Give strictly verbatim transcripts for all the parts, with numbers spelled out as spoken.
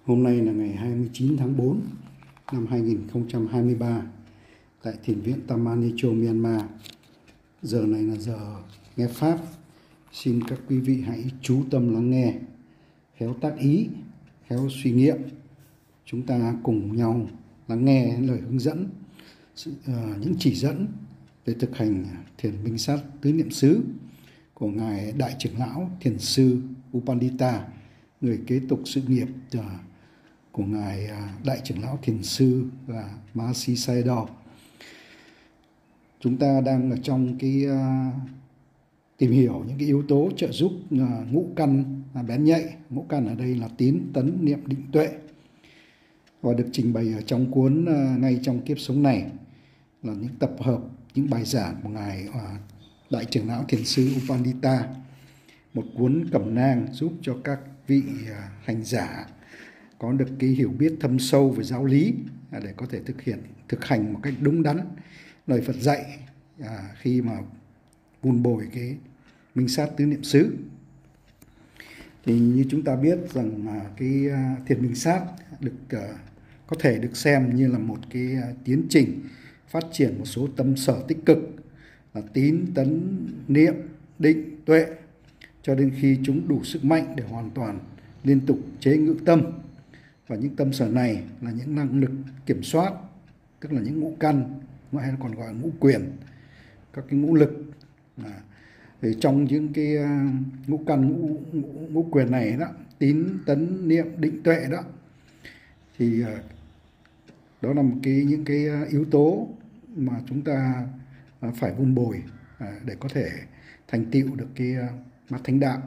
Hôm nay là ngày hai mươi chín tháng tư năm hai nghìn không trăm hai mươi ba tại Thiền viện Tamanicho, Myanmar. Giờ này là giờ nghe Pháp. Xin các quý vị hãy chú tâm lắng nghe, khéo tác ý, khéo suy nghiệm. Chúng ta cùng nhau lắng nghe lời hướng dẫn, những chỉ dẫn về thực hành thiền minh sát tứ niệm xứ của Ngài Đại trưởng lão Thiền sư U Pandita, người kế tục sự nghiệp của Ngài Đại trưởng lão Thiền sư và Mahasi Sayadaw. Chúng ta đang ở trong cái uh, tìm hiểu những cái yếu tố trợ giúp uh, ngũ căn uh, bén nhạy. Ngũ căn ở đây là tín, tấn, niệm, định, tuệ, và được trình bày ở trong cuốn uh, Ngay trong kiếp sống này, là những tập hợp những bài giảng của Ngài uh, Đại trưởng lão Thiền sư U Pandita, một cuốn cẩm nang giúp cho các vị uh, hành giả có được cái hiểu biết thâm sâu về giáo lý uh, để có thể thực hiện thực hành một cách đúng đắn lời Phật dạy à, khi mà vun bồi cái minh sát tứ niệm xứ. Thì như chúng ta biết rằng à, cái à, thiền minh sát được à, có thể được xem như là một cái à, tiến trình phát triển một số tâm sở tích cực là tín, tấn, niệm, định, tuệ, cho đến khi chúng đủ sức mạnh để hoàn toàn liên tục chế ngự tâm. Và những tâm sở này là những năng lực kiểm soát, tức là những ngũ căn, hay còn gọi là ngũ quyền, các cái ngũ lực. À, thì trong những cái uh, ngũ căn ngũ, ngũ, ngũ quyền này đó, tín, tấn, niệm, định, tuệ đó, thì uh, đó là một cái những cái uh, yếu tố mà chúng ta uh, phải vun bồi uh, để có thể thành tựu được cái uh, bát thánh đạo.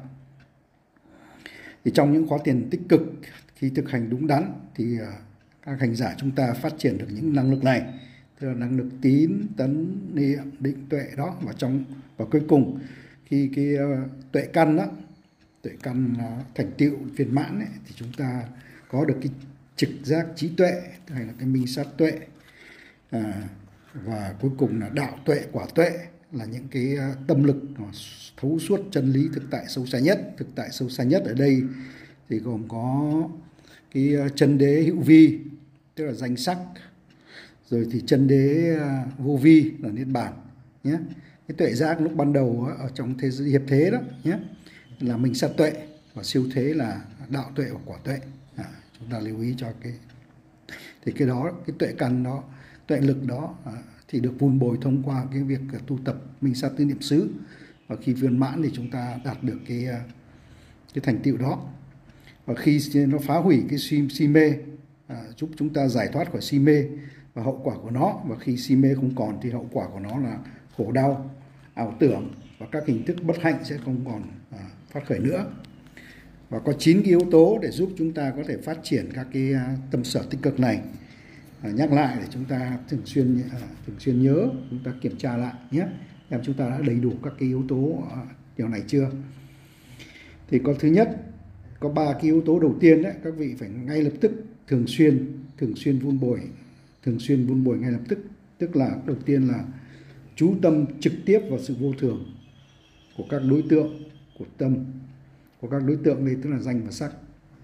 Thì trong những khóa thiền tích cực, khi thực hành đúng đắn thì uh, các hành giả chúng ta phát triển được những năng lực này, tức là năng lực tín, tấn, niệm, định, tuệ đó. Và trong và cuối cùng khi cái uh, tuệ căn đó, tuệ căn uh, thành tựu viên mãn ấy, thì chúng ta có được cái trực giác trí tuệ, hay là cái minh sát tuệ, à, và cuối cùng là đạo tuệ, quả tuệ, là những cái uh, tâm lực thấu suốt chân lý thực tại sâu xa nhất. Thực tại sâu xa nhất ở đây thì gồm có cái uh, chân đế hữu vi, tức là danh sắc, rồi thì chân đế vô vi là niết bàn nhé. Cái tuệ giác lúc ban đầu ở trong thế giới hiệp thế đó nhé là minh sát tuệ, và siêu thế là đạo tuệ và quả tuệ. À, chúng ta lưu ý cho cái thì cái đó, cái tuệ căn đó, tuệ lực đó à, thì được vun bồi thông qua cái việc tu tập minh sát tứ niệm xứ, và khi viên mãn thì chúng ta đạt được cái cái thành tựu đó. Và khi nó phá hủy cái si, si mê, à, giúp chúng ta giải thoát khỏi si mê và hậu quả của nó, và khi si mê không còn thì hậu quả của nó là khổ đau, ảo tưởng và các hình thức bất hạnh sẽ không còn à, phát khởi nữa. Và có chín cái yếu tố để giúp chúng ta có thể phát triển các cái à, tâm sở tích cực này. À, nhắc lại để chúng ta thường xuyên à, thường xuyên nhớ, chúng ta kiểm tra lại nhé, xem chúng ta đã đầy đủ các cái yếu tố à, điều này chưa. Thì có thứ nhất, có ba cái yếu tố đầu tiên đấy, các vị phải ngay lập tức thường xuyên thường xuyên vun bồi thường xuyên vun bồi ngay lập tức. Tức là đầu tiên là chú tâm trực tiếp vào sự vô thường của các đối tượng của tâm, của các đối tượng đây, tức là danh và sắc.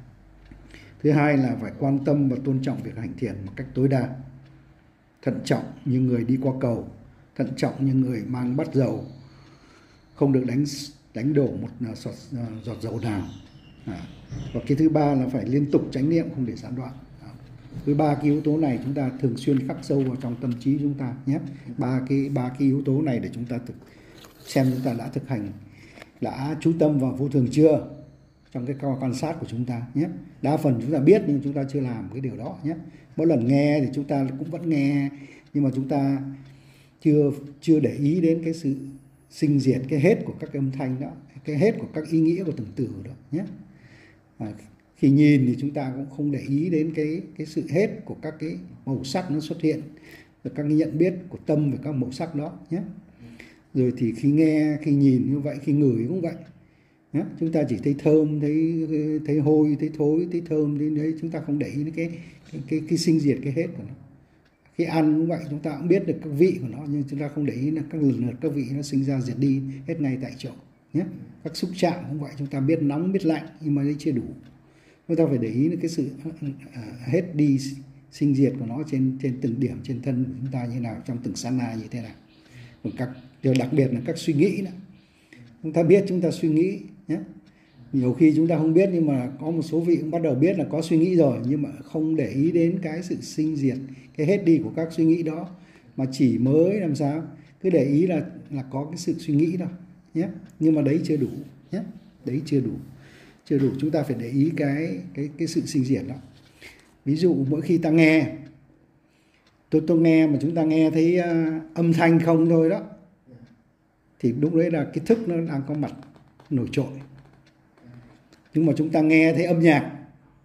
Thứ hai là phải quan tâm và tôn trọng việc hành thiền một cách tối đa, thận trọng như người đi qua cầu, thận trọng như người mang bát dầu, không được đánh đánh đổ một giọt, giọt dầu nào. À, và cái thứ ba là phải liên tục chánh niệm, không để gián đoạn. Với ba cái yếu tố này chúng ta thường xuyên khắc sâu vào trong tâm trí chúng ta nhé. Ba cái ba cái yếu tố này để chúng ta thực xem chúng ta đã thực hành, đã chú tâm vào vô thường chưa trong cái quan sát của chúng ta nhé. Đa phần chúng ta biết nhưng chúng ta chưa làm cái điều đó nhé. Mỗi lần nghe thì chúng ta cũng vẫn nghe, nhưng mà chúng ta chưa chưa để ý đến cái sự sinh diệt, cái hết của các cái âm thanh đó, cái hết của các ý nghĩa của từng từ đó nhé. À, khi nhìn thì chúng ta cũng không để ý đến cái cái sự hết của các cái màu sắc nó xuất hiện, và các cái nhận biết của tâm về các màu sắc đó nhé. Rồi thì khi nghe, khi nhìn như vậy, khi ngửi cũng vậy nhé. Chúng ta chỉ thấy thơm, thấy thấy hôi, thấy thối, thấy thơm, đến đấy chúng ta không để ý đến cái cái cái, cái sinh diệt, cái hết của nó. Khi ăn cũng vậy, chúng ta cũng biết được các vị của nó, nhưng chúng ta không để ý là các lần lượt các vị nó sinh ra diệt đi hết ngay tại chỗ nhé. Các xúc chạm cũng vậy, chúng ta biết nóng biết lạnh, nhưng mà đấy chưa đủ. Chúng ta phải để ý đến cái sự à, hết đi sinh diệt của nó trên trên từng điểm trên thân của chúng ta như nào, trong từng sát na như thế nào. Còn các điều đặc biệt là các suy nghĩ nữa. Chúng ta biết chúng ta suy nghĩ nhé. Nhiều khi chúng ta không biết, nhưng mà có một số vị cũng bắt đầu biết là có suy nghĩ rồi, nhưng mà không để ý đến cái sự sinh diệt, cái hết đi của các suy nghĩ đó, mà chỉ mới làm sao cứ để ý là là có cái sự suy nghĩ đó nhé. Nhưng mà đấy chưa đủ nhé, đấy chưa đủ, chưa đủ. Chúng ta phải để ý cái cái cái sự sinh diệt đó. Ví dụ mỗi khi ta nghe, tôi tôi nghe mà chúng ta nghe thấy uh, âm thanh không thôi đó, thì lúc đấy là cái thức nó đang có mặt nổi trội. Nhưng mà chúng ta nghe thấy âm nhạc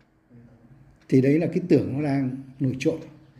thì đấy là cái tưởng nó đang nổi trội.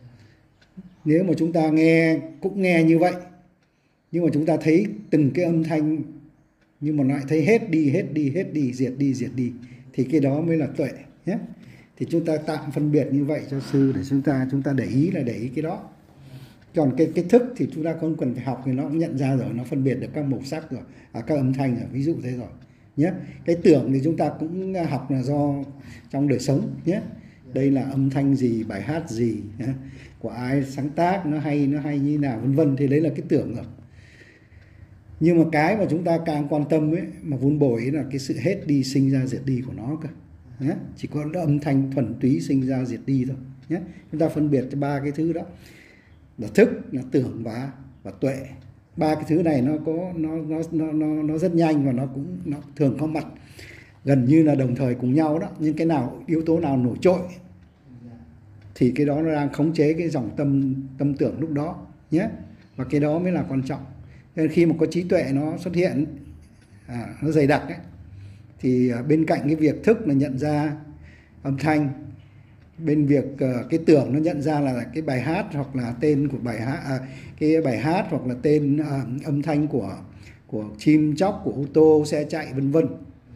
Nếu mà chúng ta nghe cũng nghe như vậy, nhưng mà chúng ta thấy từng cái âm thanh, nhưng mà lại thấy hết đi, hết đi, hết đi, diệt đi, diệt đi, thì cái đó mới là tuệ nhé. Thì chúng ta tạm phân biệt như vậy cho sư, để chúng ta chúng ta để ý là để ý cái đó. Còn cái cái thức thì chúng ta không cần phải học, thì nó cũng nhận ra rồi, nó phân biệt được các màu sắc rồi, à, các âm thanh rồi, ví dụ thế rồi nhé. Cái tưởng thì chúng ta cũng học là do trong đời sống nhé. Đây là âm thanh gì, bài hát gì, của ai sáng tác, nó hay nó hay như nào, vân vân, thì đấy là cái tưởng rồi. Nhưng mà cái mà chúng ta càng quan tâm ấy, mà vun bồi ấy, là cái sự hết đi sinh ra diệt đi của nó cơ nhé. Chỉ có âm thanh thuần túy sinh ra diệt đi thôi nhé. Chúng ta phân biệt ba cái thứ đó là thức, là tưởng và và tuệ. Ba cái thứ này nó có nó nó nó nó nó rất nhanh, và nó cũng nó thường có mặt gần như là đồng thời cùng nhau đó. Nhưng cái nào yếu tố nào nổi trội thì cái đó nó đang khống chế cái dòng tâm tâm tưởng lúc đó nhé. Và cái đó mới là quan trọng. Nên khi mà có trí tuệ nó xuất hiện, à, nó dày đặc ấy, thì bên cạnh cái việc thức là nhận ra âm thanh, bên việc uh, cái tưởng nó nhận ra là cái bài hát hoặc là tên của bài hát, à, cái bài hát hoặc là tên, uh, âm thanh của của chim chóc, của ô tô xe chạy, vân vân.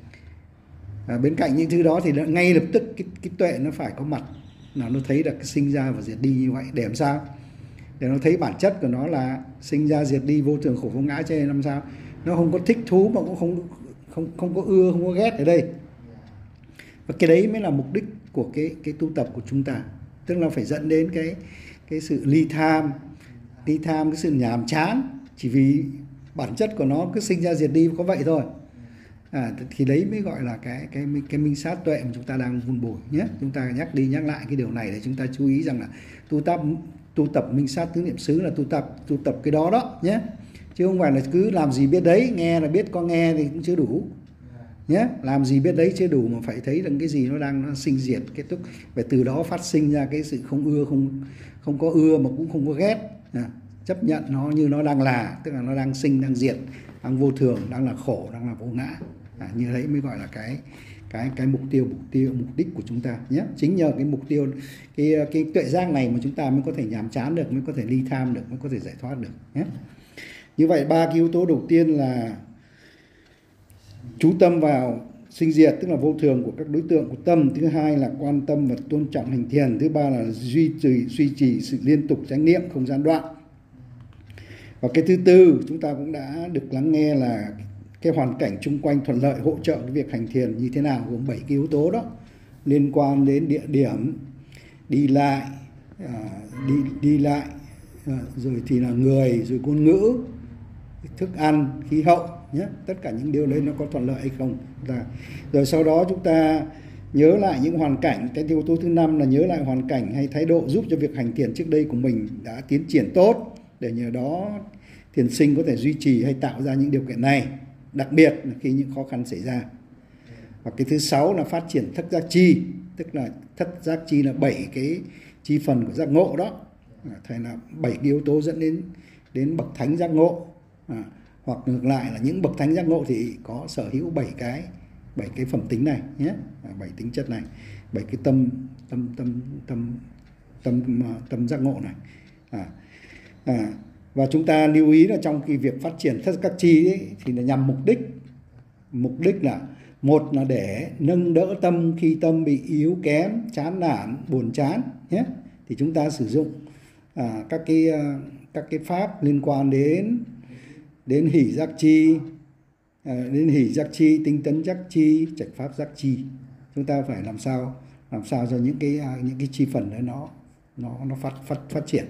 À, bên cạnh những thứ đó thì ngay lập tức cái, cái tuệ nó phải có mặt, là nó thấy được cái sinh ra và diệt đi như vậy. Để làm sao? Để nó thấy bản chất của nó là sinh ra diệt đi, vô thường khổ vô ngã, cho nên làm sao nó không có thích thú, mà cũng không không không có ưa, không có ghét ở đây. Và cái đấy mới là mục đích của cái cái tu tập của chúng ta, tức là phải dẫn đến cái cái sự ly tham, ly tham cái sự nhàm chán, chỉ vì bản chất của nó cứ sinh ra diệt đi có vậy thôi. À, thì đấy mới gọi là cái cái cái minh sát tuệ mà chúng ta đang vun bồi nhé. Chúng ta nhắc đi nhắc lại cái điều này để chúng ta chú ý rằng là tu tập tu tập minh sát tứ niệm xứ là tu tập tu tập cái đó đó nhé, chứ không phải là cứ làm gì biết đấy, nghe là biết có nghe thì cũng chưa đủ nhé. Làm gì biết đấy chưa đủ, mà phải thấy rằng cái gì nó đang nó sinh diệt kết thúc, và từ đó phát sinh ra cái sự không ưa, không không có ưa mà cũng không có ghét, à, chấp nhận nó như nó đang là, tức là nó đang sinh, đang diệt, đang vô thường, đang là khổ, đang là vô ngã. À, như đấy mới gọi là cái cái cái mục tiêu mục tiêu mục đích của chúng ta nhé. Chính nhờ cái mục tiêu, cái cái tuệ giác này mà chúng ta mới có thể nhàm chán được, mới có thể ly tham được, mới có thể giải thoát được nhé. Như vậy ba cái yếu tố đầu tiên là chú tâm vào sinh diệt, tức là vô thường của các đối tượng của tâm. Thứ hai là quan tâm và tôn trọng hành thiền. Thứ ba là duy trì duy trì sự liên tục chánh niệm không gián đoạn. Và cái thứ tư chúng ta cũng đã được lắng nghe là cái hoàn cảnh chung quanh thuận lợi hỗ trợ cái việc hành thiền như thế nào, gồm bảy cái yếu tố đó, liên quan đến địa điểm, đi lại, à, đi đi lại, à, rồi thì là người, rồi ngôn ngữ, thức ăn, khí hậu nhé. Tất cả những điều đấy nó có thuận lợi hay không. Rồi sau đó chúng ta nhớ lại những hoàn cảnh. Cái yếu tố thứ năm là nhớ lại hoàn cảnh hay thái độ giúp cho việc hành thiền trước đây của mình đã tiến triển tốt, để nhờ đó thiền sinh có thể duy trì hay tạo ra những điều kiện này, đặc biệt là khi những khó khăn xảy ra. Và cái thứ sáu là phát triển thất giác chi, tức là thất giác chi là bảy cái chi phần của giác ngộ đó, thành là bảy cái yếu tố dẫn đến đến bậc thánh giác ngộ. À, hoặc ngược lại là những bậc thánh giác ngộ thì có sở hữu bảy cái bảy cái phẩm tính này nhé, à, bảy tính chất này, bảy cái tâm tâm tâm tâm tâm tâm giác ngộ này. À, à, và chúng ta lưu ý là trong cái việc phát triển thất giác chi ấy, thì là nhằm mục đích mục đích là một là để nâng đỡ tâm khi tâm bị yếu kém, chán nản, buồn chán nhé. Thì chúng ta sử dụng à, các cái các cái pháp liên quan đến đến hỷ giác chi, à, đến hỷ giác chi, tinh tấn giác chi, trạch pháp giác chi. chúng ta phải làm sao làm sao cho những cái những cái chi phần đấy nó nó nó phát phát phát triển.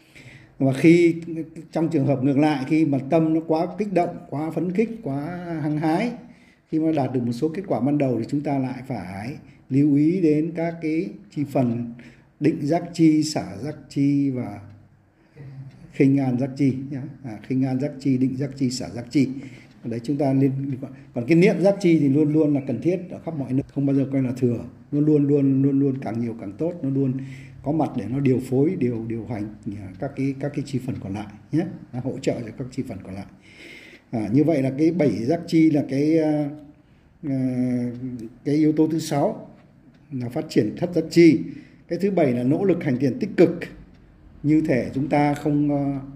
Và khi trong trường hợp ngược lại, khi mà tâm nó quá kích động, quá phấn khích, quá hăng hái, khi mà đạt được một số kết quả ban đầu thì chúng ta lại phải lưu ý đến các cái chi phần định giác chi, xả giác chi và khinh an giác chi nhá. À, khinh an giác chi, định giác chi, xả giác chi. Đấy chúng ta liên còn cái niệm giác chi thì luôn luôn là cần thiết ở khắp mọi nơi, không bao giờ coi là thừa, nó luôn luôn luôn luôn càng nhiều càng tốt, nó luôn có mặt để nó điều phối, điều điều hành các cái các cái chi phần còn lại nhé, nó hỗ trợ cho các chi phần còn lại. À, như vậy là cái bảy giác chi là cái uh, cái yếu tố thứ sáu là phát triển thất giác chi. Cái thứ bảy là nỗ lực hành thiền tích cực, như thể chúng ta không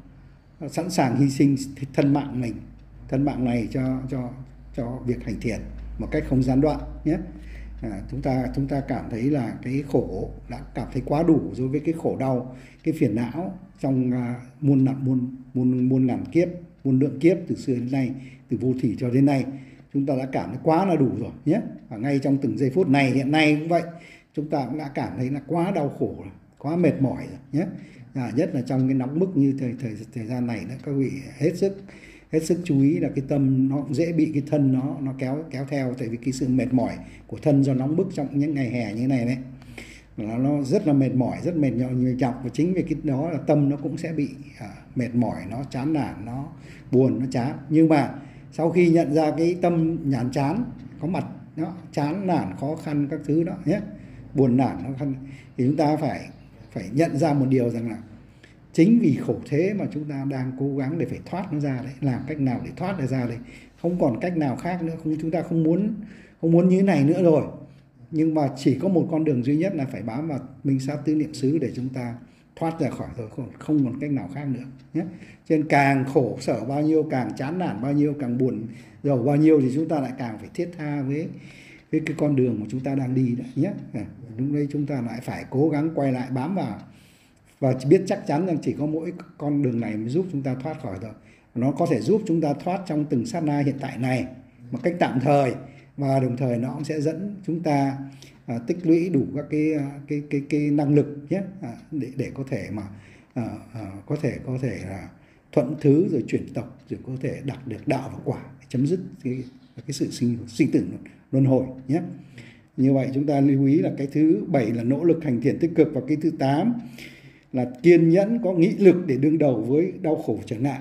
uh, sẵn sàng hy sinh thân mạng mình, thân mạng này cho cho cho việc hành thiền một cách không gián đoạn nhé. À, chúng ta chúng ta cảm thấy là cái khổ đã cảm thấy quá đủ đối với cái khổ đau, cái phiền não trong uh, muôn nặng muôn muôn muôn ngàn kiếp, muôn lượng kiếp từ xưa đến nay, từ vô thủy cho đến nay, chúng ta đã cảm thấy quá là đủ rồi nhé. Và ngay trong từng giây phút này hiện nay cũng vậy, chúng ta cũng đã cảm thấy là quá đau khổ rồi, quá mệt mỏi rồi nhé. À, nhất là trong cái nóng bức như thời thời thời gian này nữa, các vị hết sức hết sức chú ý là cái tâm nó cũng dễ bị cái thân nó nó kéo kéo theo, tại vì cái sự mệt mỏi của thân do nóng bức trong những ngày hè như thế này đấy, nó, nó rất là mệt mỏi, rất mệt nhọc, và chính vì cái đó là tâm nó cũng sẽ bị à, mệt mỏi, nó chán nản, nó buồn, nó chán. Nhưng mà sau khi nhận ra cái tâm nhàm chán có mặt, nó chán nản, khó khăn các thứ đó nhé, buồn nản khó khăn, thì chúng ta phải phải nhận ra một điều rằng là chính vì khổ thế mà chúng ta đang cố gắng để phải thoát nó ra đấy, làm cách nào để thoát nó ra đây, không còn cách nào khác nữa, không, chúng ta không muốn không muốn như thế này nữa rồi, nhưng mà chỉ có một con đường duy nhất là phải bám vào minh sát tứ niệm xứ để chúng ta thoát ra khỏi rồi, không, không còn cách nào khác nữa nhé. Cho nên càng khổ sở bao nhiêu, càng chán nản bao nhiêu, càng buồn rầu bao nhiêu thì chúng ta lại càng phải thiết tha với với cái con đường mà chúng ta đang đi đấy nhé. Lúc đấy chúng ta lại phải cố gắng quay lại bám vào và biết chắc chắn rằng chỉ có mỗi con đường này mới giúp chúng ta thoát khỏi rồi. Nó có thể giúp chúng ta thoát trong từng sát na hiện tại này một cách tạm thời, và đồng thời nó cũng sẽ dẫn chúng ta à, tích lũy đủ các cái cái cái cái năng lực nhé, à, để để có thể mà à, à, có thể có thể là thuận thứ rồi chuyển tộc, rồi có thể đạt được đạo và quả, chấm dứt cái cái sự sinh sinh tử luân hồi nhé. Như vậy chúng ta lưu ý là cái thứ bảy là nỗ lực hành thiền tích cực, và cái thứ tám là kiên nhẫn, có nghị lực để đương đầu với đau khổ trở ngại.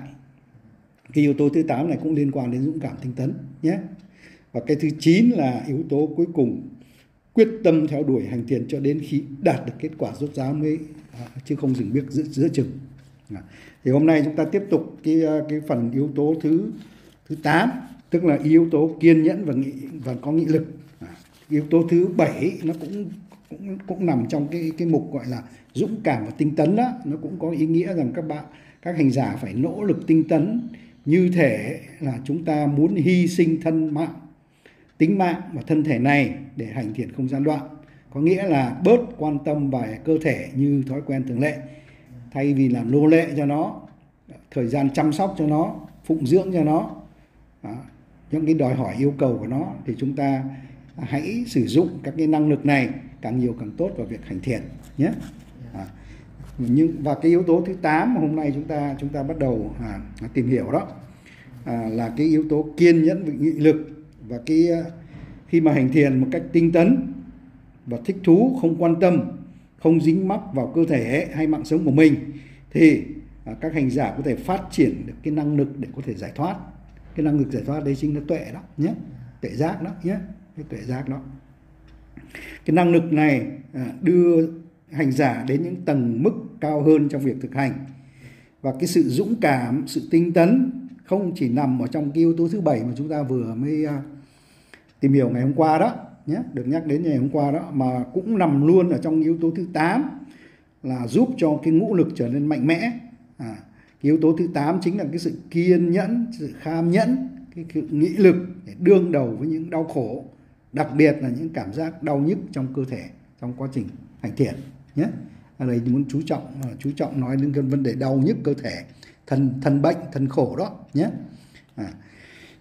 Cái yếu tố thứ tám này cũng liên quan đến dũng cảm tinh tấn nhé. Và cái thứ chín là yếu tố cuối cùng, quyết tâm theo đuổi hành thiền cho đến khi đạt được kết quả rốt ráo mới, chứ không dừng bước giữa, giữa chừng. Thì hôm nay chúng ta tiếp tục cái cái phần yếu tố thứ thứ tám, tức là yếu tố kiên nhẫn và nghị và có nghị lực. Yếu tố thứ bảy nó cũng cũng cũng nằm trong cái cái mục gọi là dũng cảm và tinh tấn đó, nó cũng có ý nghĩa rằng các bạn các hành giả phải nỗ lực tinh tấn, như thể là chúng ta muốn hy sinh thân mạng, tính mạng và thân thể này để hành thiền không gián đoạn. Có nghĩa là bớt quan tâm về cơ thể như thói quen thường lệ, thay vì làm nô lệ cho nó, thời gian chăm sóc cho nó, phụng dưỡng cho nó, đó, những cái đòi hỏi yêu cầu của nó, thì chúng ta hãy sử dụng các cái năng lực này càng nhiều càng tốt vào việc hành thiền nhé. À, nhưng và cái yếu tố thứ tám mà hôm nay chúng ta chúng ta bắt đầu à, tìm hiểu đó à, là cái yếu tố kiên nhẫn và nghị lực. Và cái khi mà hành thiền một cách tinh tấn và thích thú, không quan tâm, không dính mắc vào cơ thể hay mạng sống của mình, thì à, các hành giả có thể phát triển được cái năng lực để có thể giải thoát. Cái năng lực giải thoát đấy chính là tuệ đó nhé, tuệ giác đó nhé, cái tuệ giác đó. Cái năng lực này à, đưa hành giả đến những tầng mức cao hơn trong việc thực hành. Và cái sự dũng cảm, sự tinh tấn không chỉ nằm ở trong cái yếu tố thứ bảy mà chúng ta vừa mới uh, tìm hiểu ngày hôm qua đó nhé, được nhắc đến ngày hôm qua đó, mà cũng nằm luôn ở trong yếu tố thứ tám là giúp cho cái ngũ lực trở nên mạnh mẽ. À, cái yếu tố thứ tám chính là cái sự kiên nhẫn, sự kham nhẫn, cái, cái nghị lực để đương đầu với những đau khổ, đặc biệt là những cảm giác đau nhức trong cơ thể trong quá trình hành thiền nhé. Ở đây muốn chú trọng chú trọng nói đến cái vấn đề đau nhức cơ thể, thân thân bệnh, thân khổ đó nhé. À,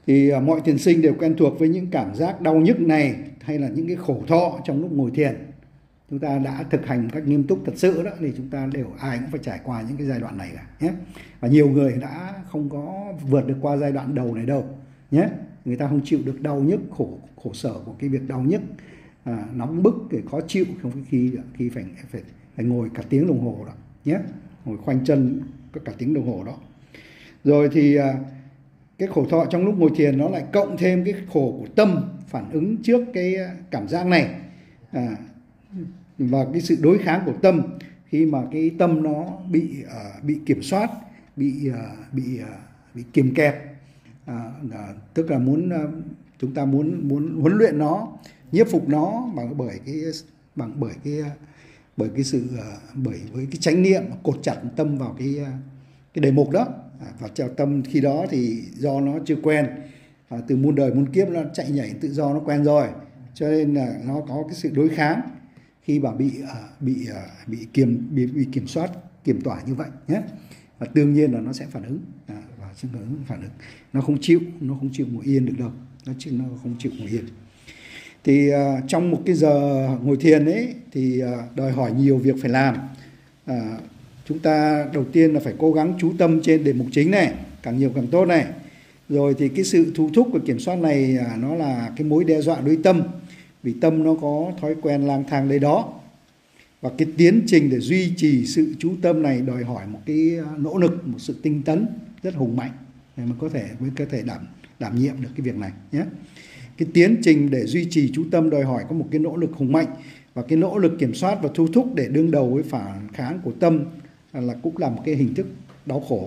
Thì uh, mọi thiền sinh đều quen thuộc với những cảm giác đau nhức này hay là những cái khổ thọ trong lúc ngồi thiền. Chúng ta đã thực hành cách nghiêm túc thật sự đó thì chúng ta đều ai cũng phải trải qua những cái giai đoạn này cả nhé. Và nhiều người đã không có vượt được qua giai đoạn đầu này đâu nhé. Người ta không chịu được đau nhức, khổ khổ sở của cái việc đau nhức, à, nóng bức, khó chịu không khi khi phải phải phải ngồi cả tiếng đồng hồ đó nhé, ngồi khoanh chân cả tiếng đồng hồ đó. Rồi thì à, cái khổ thọ trong lúc ngồi thiền nó lại cộng thêm cái khổ của tâm phản ứng trước cái cảm giác này, à, và cái sự đối kháng của tâm khi mà cái tâm nó bị uh, bị kiểm soát, bị uh, bị uh, bị kiềm kẹp, uh, uh, tức là muốn uh, chúng ta muốn muốn huấn luyện nó, nhiếp phục nó bằng bởi cái bằng bởi cái bởi cái sự uh, bởi với cái chánh niệm cột chặt tâm vào cái uh, cái đề mục đó. À, và cho tâm khi đó thì do nó chưa quen, à, từ muôn đời muôn kiếp nó chạy nhảy tự do nó quen rồi, cho nên là nó có cái sự đối kháng khi mà bị uh, bị uh, bị kiềm bị, bị kiểm soát kiểm tỏa như vậy nhé. Và đương nhiên là nó sẽ phản ứng, à, và phản ứng phản ứng nó không chịu nó không chịu ngồi yên được đâu, nó chứ nó không chịu ngồi yên. Thì uh, trong một cái giờ ngồi thiền ấy thì uh, đòi hỏi nhiều việc phải làm. Uh, chúng ta đầu tiên là phải cố gắng chú tâm trên đề mục chính này, càng nhiều càng tốt này. Rồi thì cái sự thu thúc và kiểm soát này uh, nó là cái mối đe dọa đối tâm, vì tâm nó có thói quen lang thang đây đó. Và cái tiến trình để duy trì sự chú tâm này đòi hỏi một cái nỗ lực, một sự tinh tấn rất hùng mạnh để mà có thể mới có thể đảm đảm nhiệm được cái việc này nhé. Cái tiến trình để duy trì chú tâm đòi hỏi có một cái nỗ lực hùng mạnh, và cái nỗ lực kiểm soát và thu thúc để đương đầu với phản kháng của tâm là cũng là một cái hình thức đau khổ.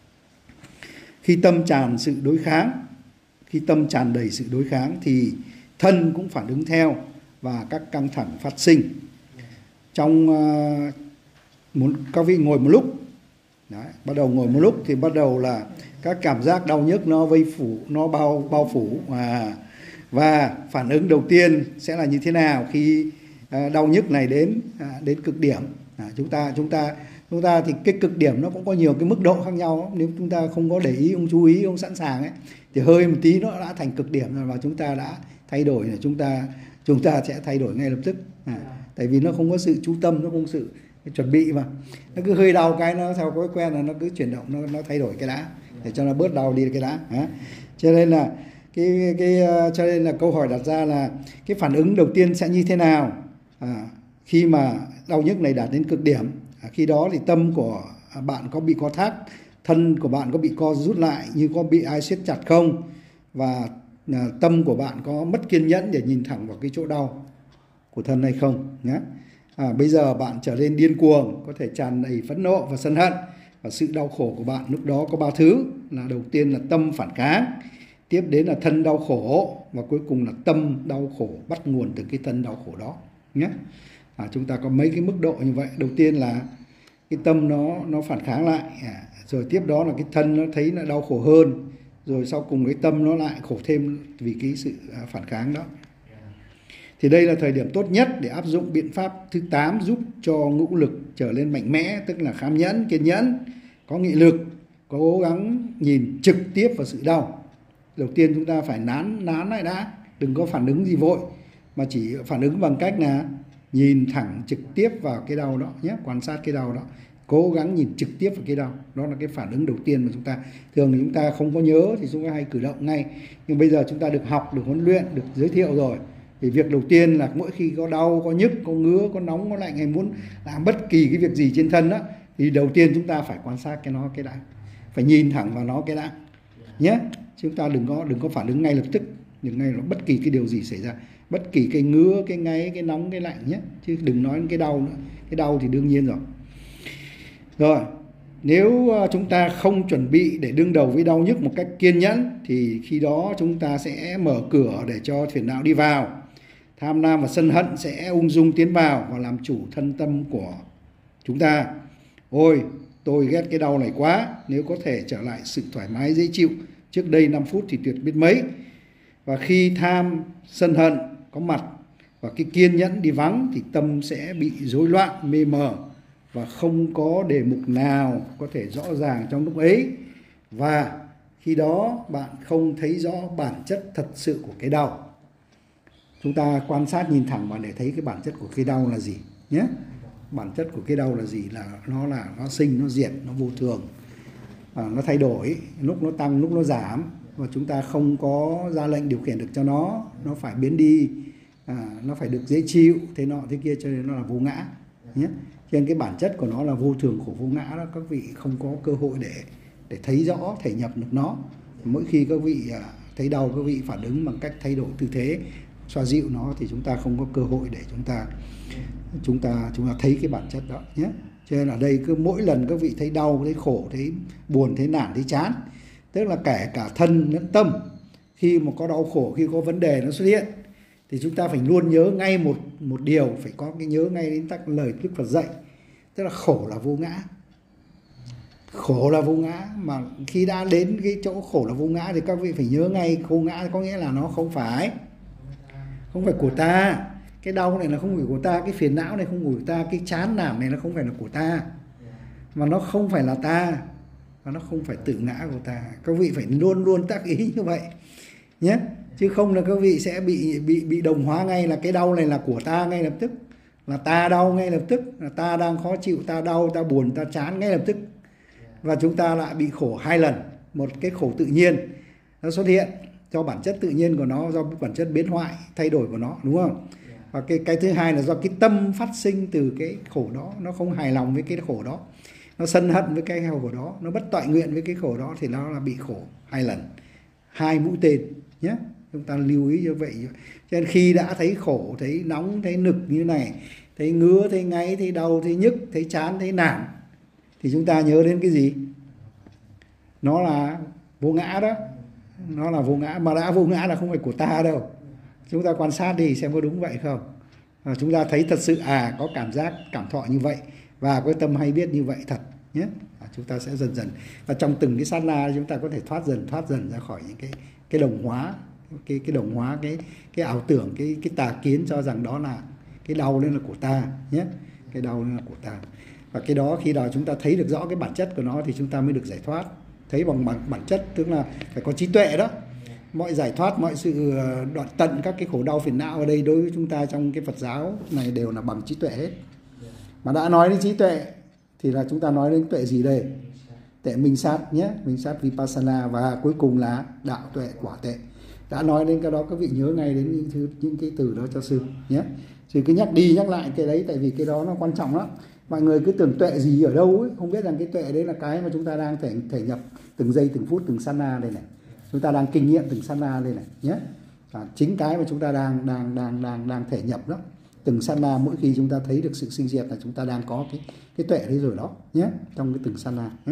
Khi tâm tràn sự đối kháng, khi tâm tràn đầy sự đối kháng thì thân cũng phản ứng theo và các căng thẳng phát sinh. Trong uh, muốn các vị ngồi một lúc, đấy, bắt đầu ngồi một lúc thì bắt đầu là các cảm giác đau nhức nó vây phủ, nó bao bao phủ, à, và phản ứng đầu tiên sẽ là như thế nào khi uh, đau nhức này đến uh, đến cực điểm. À, chúng ta chúng ta chúng ta thì cái cực điểm nó cũng có nhiều cái mức độ khác nhau. Nếu chúng ta không có để ý, không chú ý, không sẵn sàng ấy, thì hơi một tí nó đã thành cực điểm rồi, và chúng ta đã thay đổi, chúng ta chúng ta sẽ thay đổi ngay lập tức. À, tại vì nó không có sự chú tâm, nó không có sự chuẩn bị mà. Nó cứ hơi đau cái nó theo thói quen là nó cứ chuyển động, nó nó thay đổi cái đã để cho nó bớt đau đi cái đã. À, cho nên là cái cái cho nên là câu hỏi đặt ra là cái phản ứng đầu tiên sẽ như thế nào à, khi mà đau nhức này đạt đến cực điểm. À, khi đó thì tâm của bạn có bị co thắt, thân của bạn có bị co rút lại như có bị ai siết chặt không, và à, tâm của bạn có mất kiên nhẫn để nhìn thẳng vào cái chỗ đau của thân hay không nhé. À, bây giờ bạn trở nên điên cuồng, có thể tràn đầy phẫn nộ và sân hận, và sự đau khổ của bạn lúc đó có ba thứ là đầu tiên là tâm phản kháng, tiếp đến là thân đau khổ, và cuối cùng là tâm đau khổ bắt nguồn từ cái thân đau khổ đó nhé. À, chúng ta có mấy cái mức độ như vậy. Đầu tiên là cái tâm nó nó phản kháng lại, à, rồi tiếp đó là cái thân nó thấy là đau khổ hơn, rồi sau cùng cái tâm nó lại khổ thêm vì cái sự phản kháng đó. Thì đây là thời điểm tốt nhất để áp dụng biện pháp thứ tám giúp cho ngũ lực trở lên mạnh mẽ, tức là kham nhẫn, kiên nhẫn, có nghị lực, có cố gắng nhìn trực tiếp vào sự đau. Đầu tiên chúng ta phải nán nán lại đã, đừng có phản ứng gì vội, mà chỉ phản ứng bằng cách là nhìn thẳng trực tiếp vào cái đau đó nhé, quan sát cái đau đó, cố gắng nhìn trực tiếp vào cái đau. Đó là cái phản ứng đầu tiên mà chúng ta thường thì chúng ta không có nhớ thì chúng ta hay cử động ngay, nhưng bây giờ chúng ta được học, được huấn luyện, được giới thiệu rồi. Thì việc đầu tiên là mỗi khi có đau, có nhức, có ngứa, có nóng, có lạnh, hay muốn làm bất kỳ cái việc gì trên thân đó, thì đầu tiên chúng ta phải quan sát cái nó cái đã, phải nhìn thẳng vào nó cái đã nhé. Chúng ta đừng có đừng có phản ứng ngay lập tức, đừng ngay bất kỳ cái điều gì xảy ra, bất kỳ cái ngứa, cái ngáy, cái nóng, cái lạnh nhé, chứ đừng nói đến cái đau nữa. Cái đau thì đương nhiên rồi. Rồi, nếu chúng ta không chuẩn bị để đương đầu với đau nhức một cách kiên nhẫn, thì khi đó chúng ta sẽ mở cửa để cho phiền não đi vào. Tham lam và sân hận sẽ ung dung tiến vào và làm chủ thân tâm của chúng ta. Ôi, tôi ghét cái đau này quá, nếu có thể trở lại sự thoải mái dễ chịu trước đây năm phút thì tuyệt biết mấy. Và khi tham, sân hận có mặt và cái kiên nhẫn đi vắng thì tâm sẽ bị rối loạn, mê mờ và không có đề mục nào có thể rõ ràng trong lúc ấy. Và khi đó bạn không thấy rõ bản chất thật sự của cái đau. Chúng ta quan sát nhìn thẳng vào để thấy cái bản chất của cái đau là gì nhé. Bản chất của cái đau là gì? Là nó là nó sinh, nó diệt, nó vô thường, à, nó thay đổi, lúc nó tăng, lúc nó giảm, và chúng ta không có ra lệnh điều khiển được cho nó. Nó phải biến đi, à, nó phải được dễ chịu, thế nọ thế kia, cho nên nó là vô ngã nhé. Cho nên cái bản chất của nó là vô thường khổ vô ngã đó, các vị không có cơ hội để để thấy rõ, thể nhập được nó. Mỗi khi các vị à, thấy đau, các vị phản ứng bằng cách thay đổi tư thế, xoa dịu nó, thì chúng ta không có cơ hội để chúng ta chúng ta chúng ta thấy cái bản chất đó nhé. Cho nên ở đây cứ mỗi lần các vị thấy đau, thấy khổ, thấy buồn, thấy nản, thấy chán, tức là kể cả thân lẫn tâm, khi mà có đau khổ, khi có vấn đề nó xuất hiện, thì chúng ta phải luôn nhớ ngay một một điều, phải có cái nhớ ngay đến các lời Đức Phật dạy, tức là khổ là vô ngã. Khổ là vô ngã, mà khi đã đến cái chỗ khổ là vô ngã thì các vị phải nhớ ngay vô ngã có nghĩa là nó không phải không phải của ta. Cái đau này là không phải của ta, cái phiền não này không phải của ta, cái chán nản này nó không phải là của ta, mà nó không phải là ta, và nó không phải tự ngã của ta. Các vị phải luôn luôn tác ý như vậy nhé, chứ không là các vị sẽ bị bị bị đồng hóa ngay là cái đau này là của ta ngay lập tức, là ta đau ngay lập tức, là ta đang khó chịu, ta đau, ta buồn, ta chán ngay lập tức, và chúng ta lại bị khổ hai lần. Một cái khổ tự nhiên nó xuất hiện do bản chất tự nhiên của nó, do bản chất biến hoại thay đổi của nó, đúng không? Và cái cái thứ hai là do cái tâm phát sinh từ cái khổ đó, nó không hài lòng với cái khổ đó, nó sân hận với cái khổ đó, nó bất toại nguyện với cái khổ đó, thì nó là bị khổ hai lần, hai mũi tên nhé. Chúng ta lưu ý như vậy. Cho nên khi đã thấy khổ, thấy nóng, thấy nực như này, thấy ngứa, thấy ngáy, thấy đau, thấy nhức, thấy chán, thấy nản, thì chúng ta nhớ đến cái gì? Nó là vô ngã đó. Nó là vô ngã, mà đã vô ngã là không phải của ta đâu. Chúng ta quan sát đi xem có đúng vậy không. À, chúng ta thấy thật sự à có cảm giác, cảm thọ như vậy, và có tâm hay biết như vậy thật nhé. À, chúng ta sẽ dần dần, và trong từng cái sát na chúng ta có thể thoát dần thoát dần ra khỏi những cái cái đồng hóa, cái cái đồng hóa cái cái ảo tưởng, cái cái tà kiến cho rằng đó là cái đau nên là của ta nhé. Cái đau nên là của ta. Và cái đó khi nào chúng ta thấy được rõ cái bản chất của nó thì chúng ta mới được giải thoát. Thấy bằng bản, bản chất tức là phải có trí tuệ đó. Mọi giải thoát, mọi sự đoạn tận các cái khổ đau phiền não ở đây đối với chúng ta trong cái Phật giáo này đều là bằng trí tuệ hết. Mà đã nói đến trí tuệ thì là chúng ta nói đến tuệ gì đây? Tuệ minh sát nhé, minh sát vipassana, và cuối cùng là đạo tuệ quả tuệ. Đã nói đến cái đó các vị nhớ ngay đến những thứ những cái từ đó cho sư nhé. Sư cứ nhắc đi nhắc lại cái đấy, tại vì cái đó nó quan trọng lắm. Mọi người cứ tưởng tuệ gì ở đâu ấy, không biết rằng cái tuệ đấy là cái mà chúng ta đang thể thể nhập từng giây từng phút từng sát na đây này. Chúng ta đang kinh nghiệm từng sát na đây này nhé. Và chính cái mà chúng ta đang đang đang đang đang thể nhập đó. Từng sát na, mỗi khi chúng ta thấy được sự sinh diệt là chúng ta đang có cái cái tuệ đấy rồi đó nhé, trong cái từng sát na nhé.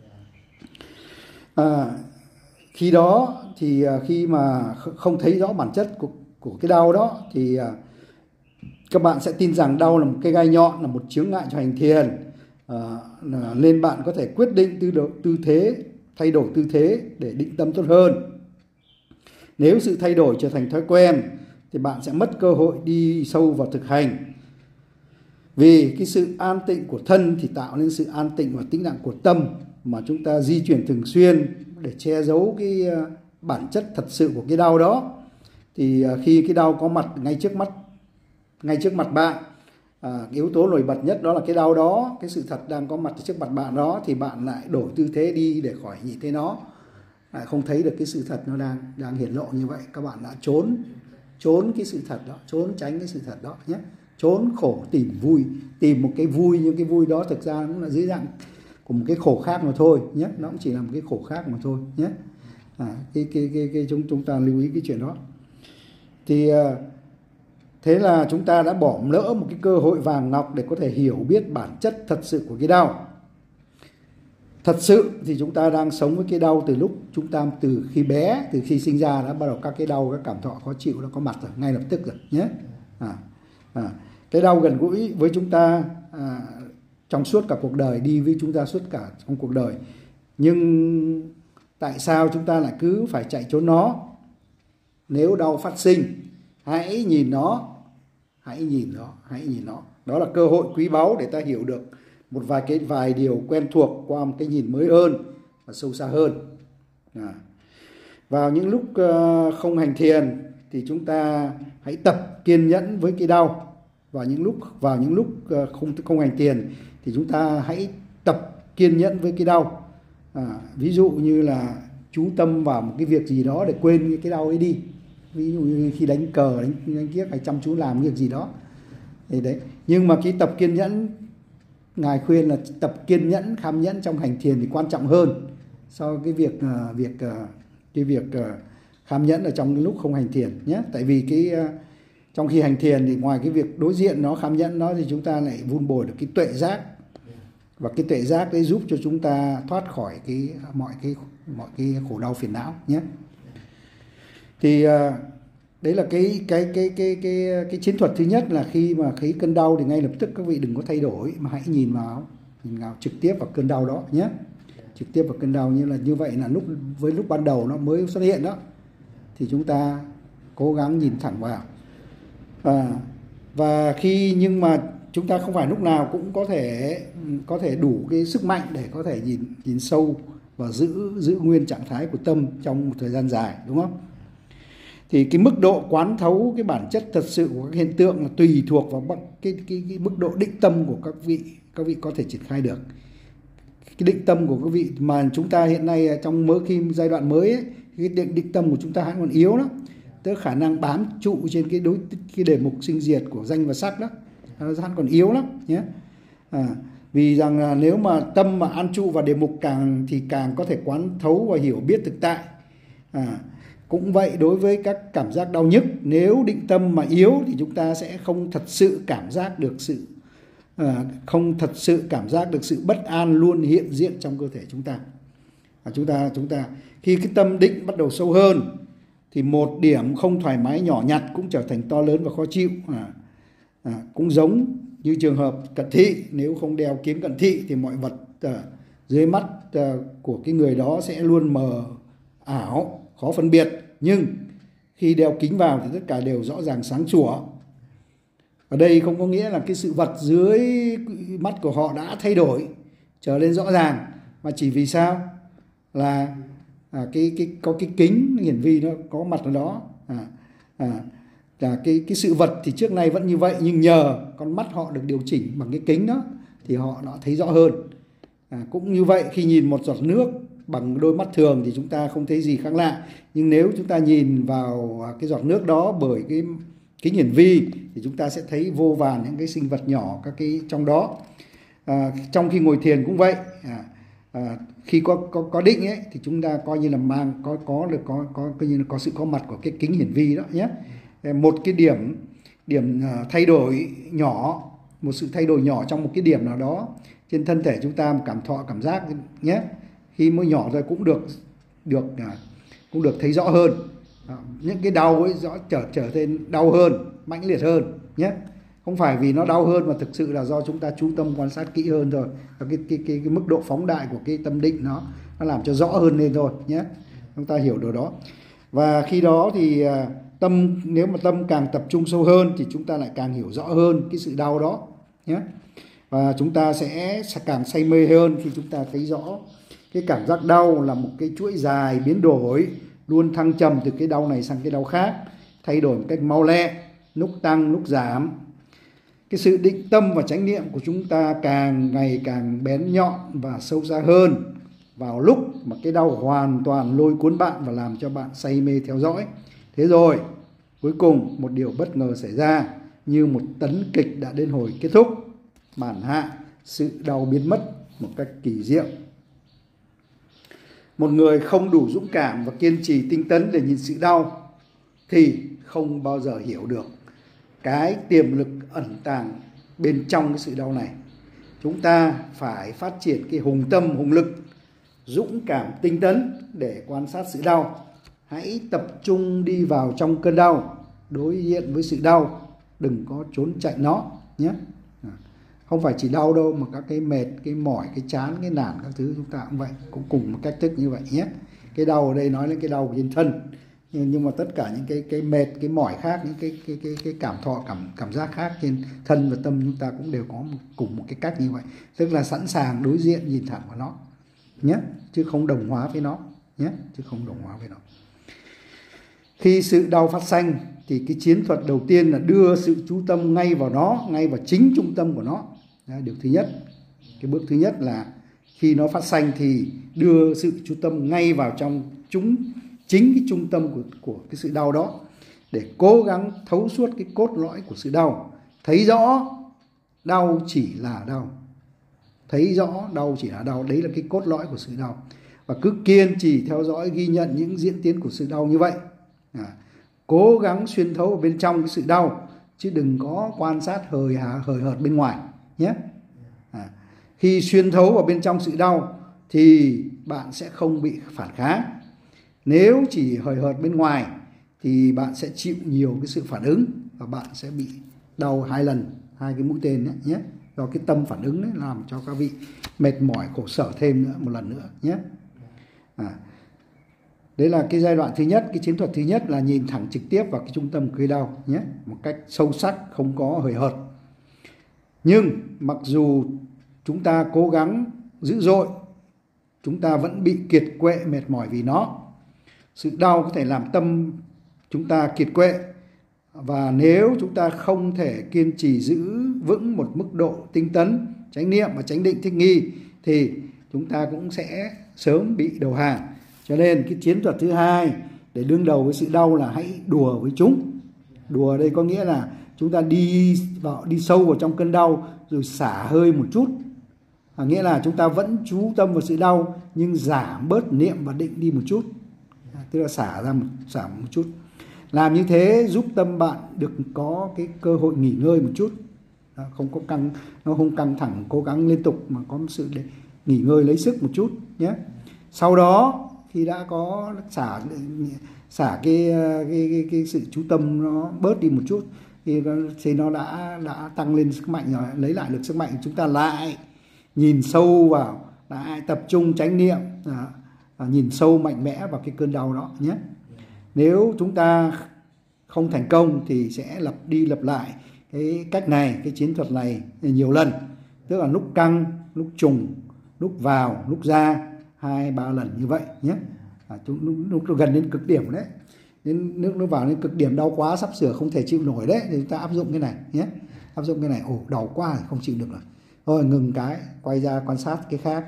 À, khi đó thì khi mà không thấy rõ bản chất của của cái đau đó thì các bạn sẽ tin rằng đau là một cái gai nhọn, là một chướng ngại cho hành thiền. À, nên bạn có thể quyết định tư, độ, tư thế, thay đổi tư thế để định tâm tốt hơn. Nếu sự thay đổi trở thành thói quen thì bạn sẽ mất cơ hội đi sâu vào thực hành. Vì cái sự an tịnh của thân thì tạo nên sự an tịnh và tĩnh lặng của tâm, mà chúng ta di chuyển thường xuyên để che giấu cái bản chất thật sự của cái đau đó. Thì khi cái đau có mặt ngay trước mắt ngay trước mặt bạn, à, cái yếu tố nổi bật nhất đó là cái đau đó, cái sự thật đang có mặt trước mặt bạn đó, thì bạn lại đổi tư thế đi để khỏi nhìn thấy nó, lại không thấy được cái sự thật nó đang đang hiển lộ như vậy. Các bạn đã trốn trốn cái sự thật đó, trốn tránh cái sự thật đó nhé. Trốn khổ tìm vui, tìm một cái vui, nhưng cái vui đó thực ra cũng là dưới dạng của một cái khổ khác mà thôi nhé. Nó cũng chỉ là một cái khổ khác mà thôi nhé. À, cái, cái, cái, cái, chúng, chúng ta lưu ý cái chuyện đó. Thì thế là chúng ta đã bỏ lỡ một cái cơ hội vàng ngọc để có thể hiểu biết bản chất thật sự của cái đau. Thật sự thì chúng ta đang sống với cái đau từ lúc chúng ta từ khi bé, từ khi sinh ra đã bắt đầu các cái đau, các cảm thọ khó chịu nó có mặt rồi, ngay lập tức rồi nhé. À, à, cái đau gần gũi với chúng ta à, trong suốt cả cuộc đời, đi với chúng ta suốt cả trong cuộc đời. Nhưng tại sao chúng ta lại cứ phải chạy trốn nó? Nếu đau phát sinh, hãy nhìn nó, hãy nhìn nó, hãy nhìn nó. Đó là cơ hội quý báu để ta hiểu được một vài cái vài điều quen thuộc qua một cái nhìn mới hơn và sâu xa hơn À. Vào những lúc uh, không hành thiền thì chúng ta hãy tập kiên nhẫn với cái đau. Vào những lúc vào những lúc uh, không không hành thiền thì chúng ta hãy tập kiên nhẫn với cái đau. À, ví dụ như là chú tâm vào một cái việc gì đó để quên cái đau ấy đi. Ví dụ như khi đánh cờ, đánh, đánh kiếc hay chăm chú làm việc gì đó. Thì đấy. Nhưng mà cái tập kiên nhẫn, Ngài khuyên là tập kiên nhẫn, kham nhẫn trong hành thiền thì quan trọng hơn so với cái việc uh, việc uh, cái việc uh, kham nhẫn ở trong lúc không hành thiền nhé. Tại vì cái uh, trong khi hành thiền thì ngoài cái việc đối diện nó kham nhẫn nó thì chúng ta lại vun bồi được cái tuệ giác, và cái tuệ giác đấy giúp cho chúng ta thoát khỏi cái mọi cái mọi cái khổ đau phiền não nhé. Thì uh, đấy là cái cái cái cái cái cái chiến thuật thứ nhất, là khi mà thấy cơn đau thì ngay lập tức các vị đừng có thay đổi mà hãy nhìn vào nhìn vào trực tiếp vào cơn đau đó nhé. Trực tiếp vào cơn đau, như là như vậy là lúc với lúc ban đầu nó mới xuất hiện đó thì chúng ta cố gắng nhìn thẳng vào. À, và khi nhưng mà chúng ta không phải lúc nào cũng có thể có thể đủ cái sức mạnh để có thể nhìn nhìn sâu và giữ giữ nguyên trạng thái của tâm trong một thời gian dài, đúng không? Thì cái mức độ quán thấu cái bản chất thật sự của các hiện tượng là tùy thuộc vào cái cái cái, cái mức độ định tâm của các vị các vị có thể triển khai được. Cái định tâm của các vị mà chúng ta hiện nay trong mới khi giai đoạn mới ấy, cái định, định tâm của chúng ta vẫn còn yếu lắm, tức khả năng bám trụ trên cái đối cái đề mục sinh diệt của danh và sắc đó nó vẫn còn yếu lắm nhé. À, vì rằng là nếu mà tâm mà an trụ vào đề mục càng thì càng có thể quán thấu và hiểu biết thực tại. À, cũng vậy đối với các cảm giác đau nhức, nếu định tâm mà yếu thì chúng ta sẽ không thật sự cảm giác được sự à, không thật sự cảm giác được sự bất an luôn hiện diện trong cơ thể chúng ta. À, chúng ta chúng ta khi cái tâm định bắt đầu sâu hơn thì một điểm không thoải mái nhỏ nhặt cũng trở thành to lớn và khó chịu. À, à, cũng giống như trường hợp cận thị, nếu không đeo kiếng cận thị thì mọi vật à, dưới mắt à, của cái người đó sẽ luôn mờ ảo, khó phân biệt. Nhưng khi đeo kính vào thì tất cả đều rõ ràng sáng sủa. Ở đây không có nghĩa là cái sự vật dưới mắt của họ đã thay đổi, trở lên rõ ràng, mà chỉ vì sao là à, cái cái có cái kính hiển vi nó có mặt ở đó. À, à, là cái cái sự vật thì trước nay vẫn như vậy, nhưng nhờ con mắt họ được điều chỉnh bằng cái kính đó thì họ nó thấy rõ hơn. À, cũng như vậy, khi nhìn một giọt nước bằng đôi mắt thường thì chúng ta không thấy gì khác lạ, nhưng nếu chúng ta nhìn vào cái giọt nước đó bởi cái kính hiển vi thì chúng ta sẽ thấy vô vàn những cái sinh vật nhỏ các cái trong đó. À, trong khi ngồi thiền cũng vậy. À, à, khi có có có định ấy thì chúng ta coi như là mang có có được có có coi như là có sự có mặt của cái kính hiển vi đó nhé. Một cái điểm điểm thay đổi nhỏ, một sự thay đổi nhỏ trong một cái điểm nào đó trên thân thể chúng ta, một cảm thọ cảm giác nhé, khi mới nhỏ thôi cũng được được cũng được thấy rõ hơn. À, những cái đau ấy rõ trở trở nên đau hơn, mãnh liệt hơn nhé. Không phải vì nó đau hơn mà thực sự là do chúng ta chú tâm quan sát kỹ hơn thôi. Cái cái cái, cái mức độ phóng đại của cái tâm định nó nó làm cho rõ hơn lên thôi nhé. Chúng ta hiểu điều đó. Và khi đó thì tâm, nếu mà tâm càng tập trung sâu hơn thì chúng ta lại càng hiểu rõ hơn cái sự đau đó nhé. Và chúng ta sẽ càng say mê hơn khi chúng ta thấy rõ cái cảm giác đau là một cái chuỗi dài biến đổi, luôn thăng trầm từ cái đau này sang cái đau khác, thay đổi một cách mau lẹ, lúc tăng lúc giảm. Cái sự định tâm và chánh niệm của chúng ta càng ngày càng bén nhọn và sâu xa hơn vào lúc mà cái đau hoàn toàn lôi cuốn bạn và làm cho bạn say mê theo dõi. Thế rồi cuối cùng một điều bất ngờ xảy ra, như một tấn kịch đã đến hồi kết thúc, bản hạ, sự đau biến mất một cách kỳ diệu. Một người không đủ dũng cảm và kiên trì tinh tấn để nhìn sự đau thì không bao giờ hiểu được cái tiềm lực ẩn tàng bên trong cái sự đau này. Chúng ta phải phát triển cái hùng tâm, hùng lực, dũng cảm tinh tấn để quan sát sự đau. Hãy tập trung đi vào trong cơn đau, đối diện với sự đau, đừng có trốn chạy nó nhé. Không phải chỉ đau đâu mà các cái mệt, cái mỏi, cái chán, cái nản các thứ chúng ta cũng vậy, cũng cùng một cách thức như vậy nhé. Cái đau ở đây nói lên cái đau trên thân, nhưng, nhưng mà tất cả những cái cái mệt, cái mỏi khác, những cái cái cái cái cảm thọ, cảm cảm giác khác trên thân và tâm chúng ta cũng đều có một, cùng một cái cách như vậy, tức là sẵn sàng đối diện nhìn thẳng vào nó nhé, chứ không đồng hóa với nó nhé, chứ không đồng hóa với nó. Khi sự đau phát sanh thì cái chiến thuật đầu tiên là đưa sự chú tâm ngay vào nó, ngay vào chính trung tâm của nó. Đấy, điều thứ nhất, cái bước thứ nhất là khi nó phát sanh thì đưa sự chú tâm ngay vào trong chúng chính cái trung tâm của, của cái sự đau đó, để cố gắng thấu suốt cái cốt lõi của sự đau, thấy rõ đau chỉ là đau, thấy rõ đau chỉ là đau, đấy là cái cốt lõi của sự đau, và cứ kiên trì theo dõi, ghi nhận những diễn tiến của sự đau như vậy. À, cố gắng xuyên thấu vào bên trong cái sự đau, chứ đừng có quan sát hời hà hời hợt bên ngoài nhé. À, khi xuyên thấu vào bên trong sự đau thì bạn sẽ không bị phản kháng. Nếu chỉ hời hợt bên ngoài thì bạn sẽ chịu nhiều cái sự phản ứng, và bạn sẽ bị đau hai lần, hai cái mũi tên ấy, nhé. Do cái tâm phản ứng ấy làm cho các vị mệt mỏi, khổ sở thêm nữa, một lần nữa nhé. À, đấy là cái giai đoạn thứ nhất, cái chiến thuật thứ nhất là nhìn thẳng trực tiếp vào cái trung tâm của cái đau nhé, một cách sâu sắc, không có hời hợt. Nhưng mặc dù chúng ta cố gắng dữ dội, chúng ta vẫn bị kiệt quệ, mệt mỏi vì nó. Sự đau có thể làm tâm chúng ta kiệt quệ, và nếu chúng ta không thể kiên trì giữ vững một mức độ tinh tấn, chánh niệm và chánh định thích nghi thì chúng ta cũng sẽ sớm bị đầu hàng. Cho nên cái chiến thuật thứ hai để đương đầu với sự đau là hãy đùa với chúng. Đùa ở đây có nghĩa là chúng ta đi vào đi sâu vào trong cơn đau rồi xả hơi một chút. À, nghĩa là chúng ta vẫn chú tâm vào sự đau nhưng giảm bớt niệm và định đi một chút. À, tức là xả ra một, xả một chút. Làm như thế giúp tâm bạn được có cái cơ hội nghỉ ngơi một chút. À, không có căng, nó không căng thẳng cố gắng liên tục, mà có một sự để nghỉ ngơi lấy sức một chút nhé. Sau đó khi đã có xả xả cái cái, cái cái sự chú tâm nó bớt đi một chút thì nó, thì nó đã đã tăng lên sức mạnh rồi, lấy lại được sức mạnh, chúng ta lại nhìn sâu vào, lại tập trung chánh niệm, à, à, nhìn sâu mạnh mẽ vào cái cơn đau đó nhé. Nếu chúng ta không thành công thì sẽ lặp đi lặp lại cái cách này, cái chiến thuật này nhiều lần, tức là lúc căng, lúc trùng, lúc vào, lúc ra, hai ba lần như vậy nhé. À, chúng, lúc, lúc gần đến cực điểm đấy, đến nước nó vào đến cực điểm đau quá, sắp sửa không thể chịu nổi đấy, thì chúng ta áp dụng cái này nhé. Áp dụng cái này, ồ đau quá không chịu được rồi, thôi ngừng cái, quay ra quan sát cái khác,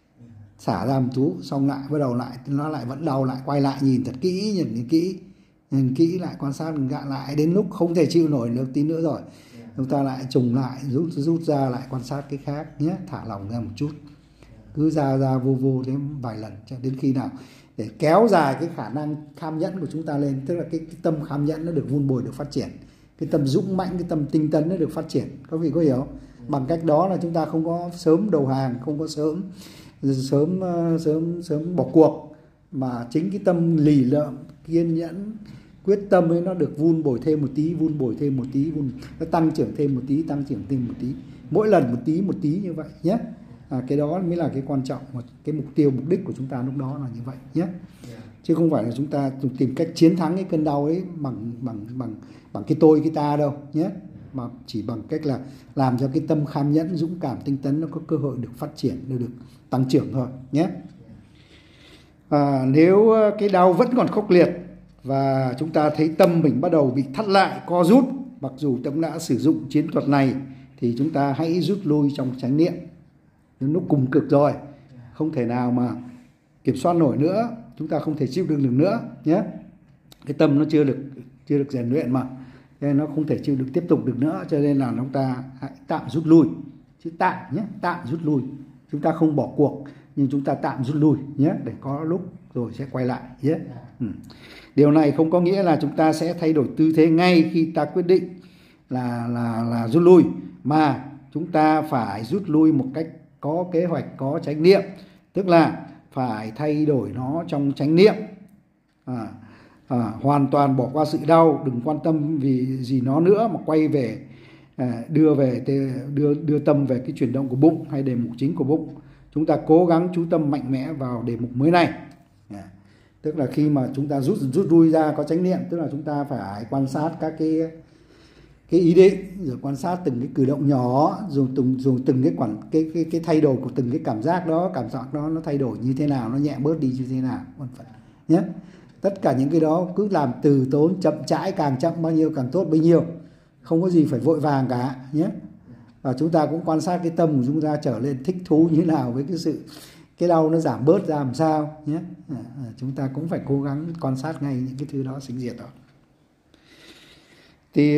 xả ra một chú, xong lại bắt đầu lại nó lại vẫn đau, lại quay lại nhìn thật kỹ, nhìn kỹ, nhìn kỹ lại quan sát, mình gạn lại đến lúc không thể chịu nổi được tí nữa rồi, chúng ta lại trùng lại, rút rút ra lại quan sát cái khác nhé, thả lỏng ra một chút, cứ ra ra vô vô đến vài lần cho đến khi nào để kéo dài cái khả năng kham nhẫn của chúng ta lên, tức là cái, cái tâm kham nhẫn nó được vun bồi, được phát triển, cái tâm dũng mãnh, cái tâm tinh tấn nó được phát triển. Các vị có hiểu không? Bằng cách đó là chúng ta không có sớm đầu hàng, không có sớm sớm sớm sớm bỏ cuộc, mà chính cái tâm lì lợm, kiên nhẫn, quyết tâm ấy nó được vun bồi thêm một tí, vun bồi thêm một tí, vun nó tăng trưởng thêm một tí, tăng trưởng thêm một tí, mỗi lần một tí một tí như vậy nhé. À, cái đó mới là cái quan trọng, cái mục tiêu, mục đích của chúng ta lúc đó là như vậy nhé. Chứ không phải là chúng ta tìm cách chiến thắng cái cơn đau ấy bằng bằng bằng bằng cái tôi, cái ta đâu nhé, mà chỉ bằng cách là làm cho cái tâm kham nhẫn, dũng cảm, tinh tấn nó có cơ hội được phát triển, được, được tăng trưởng thôi nhé. À, nếu cái đau vẫn còn khốc liệt và chúng ta thấy tâm mình bắt đầu bị thắt lại, co rút, mặc dù tâm đã sử dụng chiến thuật này, thì chúng ta hãy rút lui trong chánh niệm. Nó cùng cực rồi, không thể nào mà kiểm soát nổi nữa, chúng ta không thể chịu đựng được nữa nhé. Cái tâm nó chưa được chưa được rèn luyện mà, nên nó không thể chịu được tiếp tục được nữa, cho nên là chúng ta hãy tạm rút lui, chứ tạm nhé, tạm rút lui. Chúng ta không bỏ cuộc, nhưng chúng ta tạm rút lui nhé, để có lúc rồi sẽ quay lại nhé. Ừ. Điều này không có nghĩa là chúng ta sẽ thay đổi tư thế ngay khi ta quyết định là là là rút lui, mà chúng ta phải rút lui một cách có kế hoạch, có chánh niệm, tức là phải thay đổi nó trong chánh niệm, à, à, hoàn toàn bỏ qua sự đau, đừng quan tâm vì gì nó nữa, mà quay về, à, đưa về đưa đưa tâm về cái chuyển động của bụng hay đề mục chính của bụng. Chúng ta cố gắng chú tâm mạnh mẽ vào đề mục mới này, à, tức là khi mà chúng ta rút rút lui ra có chánh niệm, tức là chúng ta phải quan sát các cái cái ý định, rồi quan sát từng cái cử động nhỏ, dùng từng dùng từng cái quản cái cái cái thay đổi của từng cái cảm giác đó, cảm giác đó nó thay đổi như thế nào, nó nhẹ bớt đi như thế nào, nhé. Tất cả những cái đó cứ làm từ tốn, chậm rãi, càng chậm bao nhiêu càng tốt bấy nhiêu, không có gì phải vội vàng cả nhé. Và chúng ta cũng quan sát cái tâm của chúng ta trở lên thích thú như thế nào với cái sự cái đau nó giảm bớt ra làm sao nhé. Chúng ta cũng phải cố gắng quan sát ngay những cái thứ đó sinh diệt đó. Thì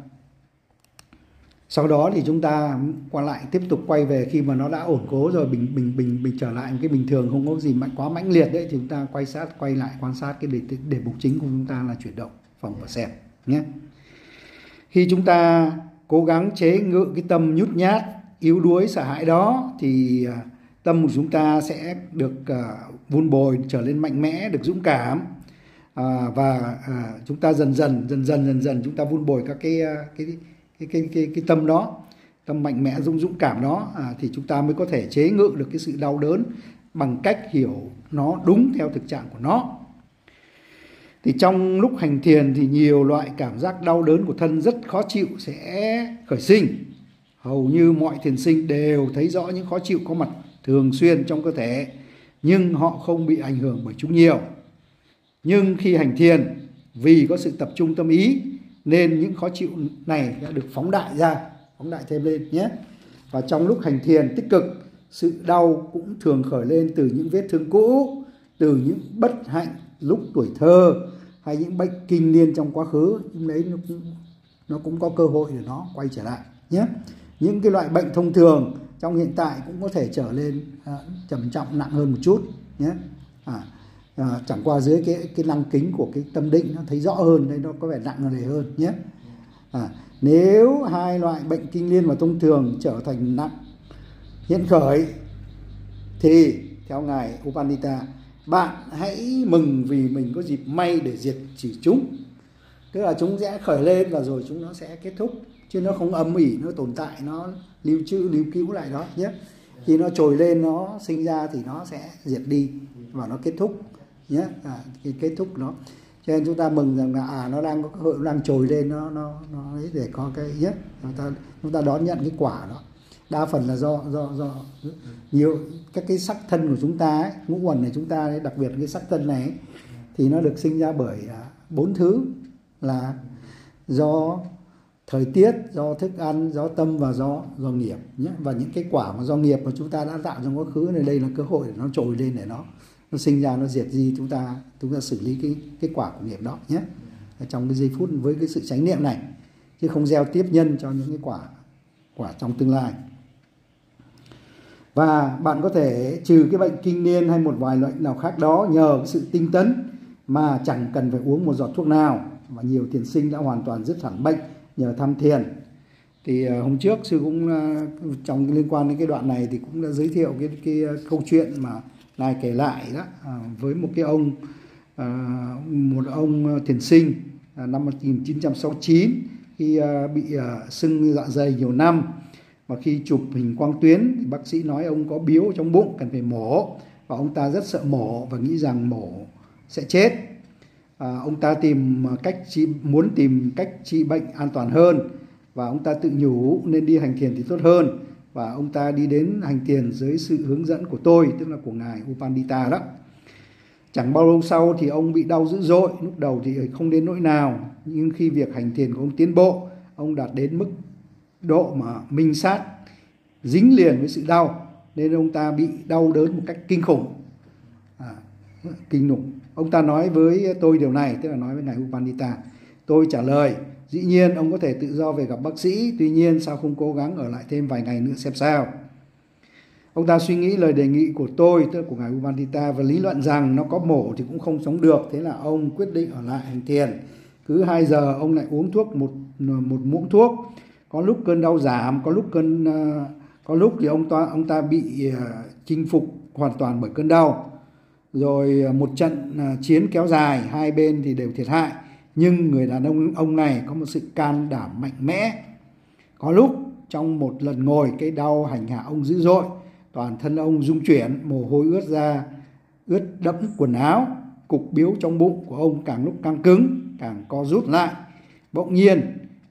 sau đó thì chúng ta qua lại tiếp tục quay về, khi mà nó đã ổn cố rồi, bình bình bình bình trở lại một cái bình thường, không có gì mạnh quá mãnh liệt đấy, thì chúng ta quay sát quay lại quan sát cái đề, đề mục chính của chúng ta là chuyển động, phòng và xẹp nhé. Khi chúng ta cố gắng chế ngự cái tâm nhút nhát, yếu đuối, sợ hãi đó, thì tâm của chúng ta sẽ được uh, vun bồi, trở lên mạnh mẽ, được dũng cảm, uh, và uh, chúng ta dần dần dần dần dần dần chúng ta vun bồi các cái cái cái cái cái, cái tâm đó, tâm mạnh mẽ, dũng dũng cảm đó, à, thì chúng ta mới có thể chế ngự được cái sự đau đớn bằng cách hiểu nó đúng theo thực trạng của nó. Thì trong lúc hành thiền thì nhiều loại cảm giác đau đớn của thân rất khó chịu sẽ khởi sinh. Hầu như mọi thiền sinh đều thấy rõ những khó chịu có mặt thường xuyên trong cơ thể, nhưng họ không bị ảnh hưởng bởi chúng nhiều. Nhưng khi hành thiền, vì có sự tập trung tâm ý, nên những khó chịu này đã được phóng đại ra, phóng đại thêm lên nhé. Và trong lúc hành thiền tích cực, sự đau cũng thường khởi lên từ những vết thương cũ, từ những bất hạnh lúc tuổi thơ, hay những bệnh kinh niên trong quá khứ. Nhưng đấy nó cũng, nó cũng có cơ hội để nó quay trở lại nhé. Những cái loại bệnh thông thường trong hiện tại cũng có thể trở lên à, trầm trọng, nặng hơn một chút nhé. À, à, chẳng qua dưới cái cái lăng kính của cái tâm định nó thấy rõ hơn, đây nó có vẻ nặng này hơn nhé. À, nếu hai loại bệnh kinh niên và thông thường trở thành nặng hiện khởi, thì theo ngài U Pandita, bạn hãy mừng vì mình có dịp may để diệt trừ chúng. Tức là chúng sẽ khởi lên và rồi chúng nó sẽ kết thúc, chứ nó không âm ỉ, nó tồn tại, nó lưu trữ, lưu cứu lại đó nhé. Khi nó trồi lên, nó sinh ra thì nó sẽ diệt đi và nó kết thúc nhé. À, cái kết thúc nó. Cho nên chúng ta mừng rằng là à, nó đang có cơ hội, đang trồi lên, nó nó nó ấy để có cái nhất. Chúng ta chúng ta đón nhận cái quả đó. Đa phần là do do do nhiều các cái sắc thân của chúng ta ấy, ngũ uẩn này chúng ta ấy, đặc biệt cái sắc thân này ấy, thì nó được sinh ra bởi bốn thứ là do thời tiết, do thức ăn, do tâm và do do nghiệp nhé. Và những cái quả mà do nghiệp mà chúng ta đã tạo trong quá khứ này, đây là cơ hội để nó trồi lên, để nó nó sinh ra, nó diệt đi, chúng ta chúng ta xử lý cái cái quả của nghiệp đó nhé. Ở trong cái giây phút với cái sự chánh niệm này, chứ không gieo tiếp nhân cho những cái quả quả trong tương lai. Và bạn có thể trừ cái bệnh kinh niên hay một vài loại nào khác đó nhờ cái sự tinh tấn mà chẳng cần phải uống một giọt thuốc nào. Và nhiều thiền sinh đã hoàn toàn dứt hẳn bệnh nhờ tham thiền. Thì uh, hôm trước sư cũng uh, trong liên quan đến cái đoạn này thì cũng đã giới thiệu cái cái uh, câu chuyện mà ngài kể lại đó, uh, với một cái ông uh, một ông thiền sinh uh, năm một nghìn chín trăm sáu mươi chín, khi uh, bị uh, sưng dạ dày nhiều năm. Và khi chụp hình quang tuyến thì bác sĩ nói ông có biếu trong bụng, cần phải mổ. Và ông ta rất sợ mổ và nghĩ rằng mổ sẽ chết. À, ông ta tìm cách trị, muốn tìm cách trị bệnh an toàn hơn. Và ông ta tự nhủ nên đi hành thiền thì tốt hơn. Và ông ta đi đến hành thiền dưới sự hướng dẫn của tôi, tức là của ngài U Pandita đó. Chẳng bao lâu sau thì ông bị đau dữ dội. Lúc đầu thì không đến nỗi nào, nhưng khi việc hành thiền của ông tiến bộ, ông đạt đến mức độ mà minh sát, dính liền với sự đau, nên ông ta bị đau đớn một cách kinh khủng, à, kinh khủng. Ông ta nói với tôi điều này, tức là nói với ngài U Pandita. Tôi trả lời, dĩ nhiên ông có thể tự do về gặp bác sĩ, tuy nhiên sao không cố gắng ở lại thêm vài ngày nữa xem sao. Ông ta suy nghĩ lời đề nghị của tôi, tức là của ngài U Pandita, và lý luận rằng nó có mổ thì cũng không sống được. Thế là ông quyết định ở lại hành thiền. Cứ hai giờ ông lại uống thuốc, một một muỗng thuốc. Có lúc cơn đau giảm, có lúc cơn uh, có lúc thì ông ta ông ta bị uh, chinh phục hoàn toàn bởi cơn đau. Rồi uh, một trận uh, chiến kéo dài, hai bên thì đều thiệt hại, nhưng người đàn ông ông này có một sự can đảm mạnh mẽ. Có lúc trong một lần ngồi, cái đau hành hạ ông dữ dội, toàn thân ông rung chuyển, mồ hôi ướt ra, ướt đẫm quần áo. Cục biếu trong bụng của ông càng lúc càng cứng, càng co rút lại. Bỗng nhiên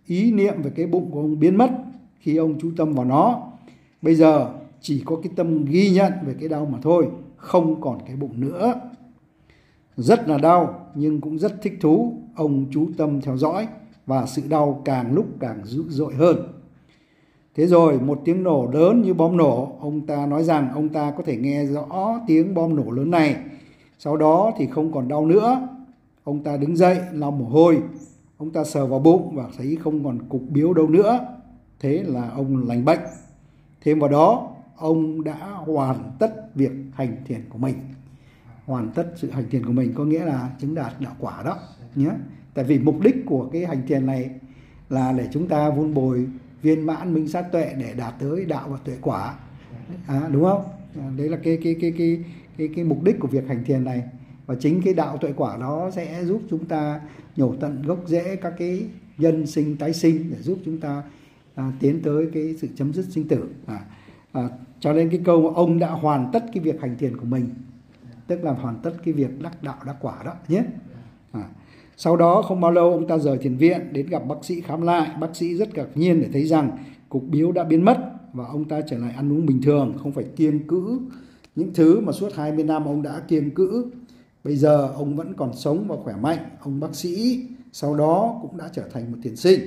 ý niệm về cái bụng của ông biến mất khi ông chú tâm vào nó. Bây giờ chỉ có cái tâm ghi nhận về cái đau mà thôi, không còn cái bụng nữa. Rất là đau nhưng cũng rất thích thú. Ông chú tâm theo dõi và sự đau càng lúc càng dữ dội hơn. Thế rồi một tiếng nổ lớn như bom nổ. Ông ta nói rằng ông ta có thể nghe rõ tiếng bom nổ lớn này. Sau đó thì không còn đau nữa. Ông ta đứng dậy lau mồ hôi. Ông ta sờ vào bụng và thấy không còn cục biếu đâu nữa. Thế là ông lành bệnh. Thêm vào đó, ông đã hoàn tất việc hành thiền của mình. Hoàn tất sự hành thiền của mình có nghĩa là chứng đạt đạo quả đó nhé. Tại vì mục đích của cái hành thiền này là để chúng ta vun bồi viên mãn minh sát tuệ để đạt tới đạo và tuệ quả. À, đúng không? Đấy là cái cái cái cái cái cái mục đích của việc hành thiền này. Và chính cái đạo tuệ quả đó sẽ giúp chúng ta nhổ tận gốc rễ các cái nhân sinh tái sinh để giúp chúng ta à, tiến tới cái sự chấm dứt sinh tử. À, à, cho nên cái câu ông đã hoàn tất cái việc hành thiền của mình, tức là hoàn tất cái việc đắc đạo đắc quả đó nhé. À, sau đó không bao lâu ông ta rời thiền viện đến gặp bác sĩ khám lại. Bác sĩ rất ngạc nhiên để thấy rằng cục biếu đã biến mất và ông ta trở lại ăn uống bình thường, không phải kiêng cữ những thứ mà suốt hai mươi năm ông đã kiêng cữ. Bây giờ ông vẫn còn sống và khỏe mạnh. Ông bác sĩ sau đó cũng đã trở thành một thiền sinh.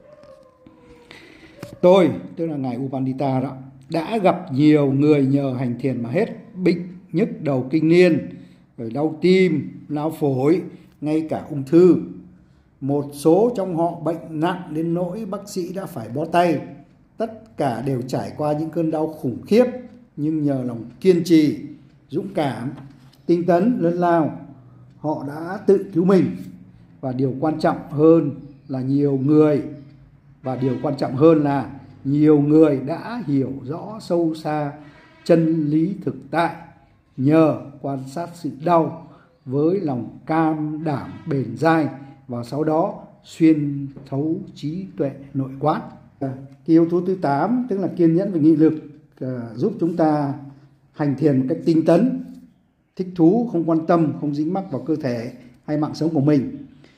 Tôi, tức là ngài U Pandita đó, đã gặp nhiều người nhờ hành thiền mà hết bệnh nhức đầu kinh niên, rồi đau tim, lao phổi, ngay cả ung thư. Một số trong họ bệnh nặng đến nỗi bác sĩ đã phải bó tay. Tất cả đều trải qua những cơn đau khủng khiếp, nhưng nhờ lòng kiên trì, dũng cảm, tinh tấn lớn lao, họ đã tự cứu mình. Và điều quan trọng hơn là nhiều người và điều quan trọng hơn là nhiều người đã hiểu rõ sâu xa chân lý thực tại nhờ quan sát sự đau với lòng cam đảm bền dai và sau đó xuyên thấu trí tuệ nội quán. Cái yếu tố thứ tám tức là kiên nhẫn và nghị lực giúp chúng ta hành thiền một cách tinh tấn, thích thú, không quan tâm, không dính mắc vào cơ thể hay mạng sống của mình.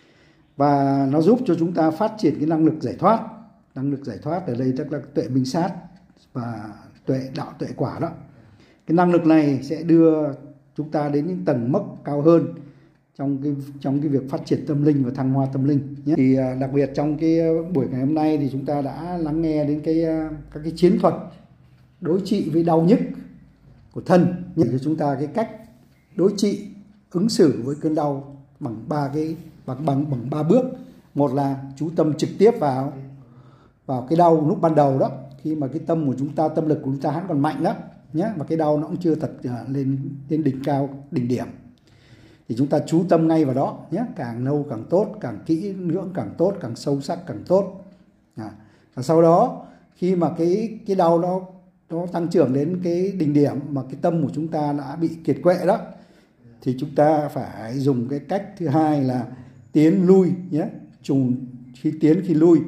Và nó giúp cho chúng ta phát triển cái năng lực giải thoát. Năng lực giải thoát ở đây tức là tuệ minh sát và tuệ đạo tuệ quả đó. Cái năng lực này sẽ đưa chúng ta đến những tầng mốc cao hơn trong cái trong cái việc phát triển tâm linh và thăng hoa tâm linh nhé. Thì đặc biệt trong cái buổi ngày hôm nay thì chúng ta đã lắng nghe đến cái các cái chiến thuật đối trị với đau nhức của thân, nhắc cho chúng ta cái cách đối trị ứng xử với cơn đau bằng ba cái bằng bằng bằng ba bước. Một là chú tâm trực tiếp vào vào cái đau lúc ban đầu đó, khi mà cái tâm của chúng ta, tâm lực của chúng ta vẫn còn mạnh đó nhé, và cái đau nó cũng chưa thật lên lên đỉnh cao, đỉnh điểm, thì chúng ta chú tâm ngay vào đó nhé, càng lâu càng tốt, càng kỹ lưỡng càng tốt, càng sâu sắc càng tốt. À, và sau đó khi mà cái cái đau nó nó tăng trưởng đến cái đỉnh điểm mà cái tâm của chúng ta đã bị kiệt quệ đó, thì chúng ta phải dùng cái cách thứ hai là tiến lui nhé, trùng khi tiến khi lui.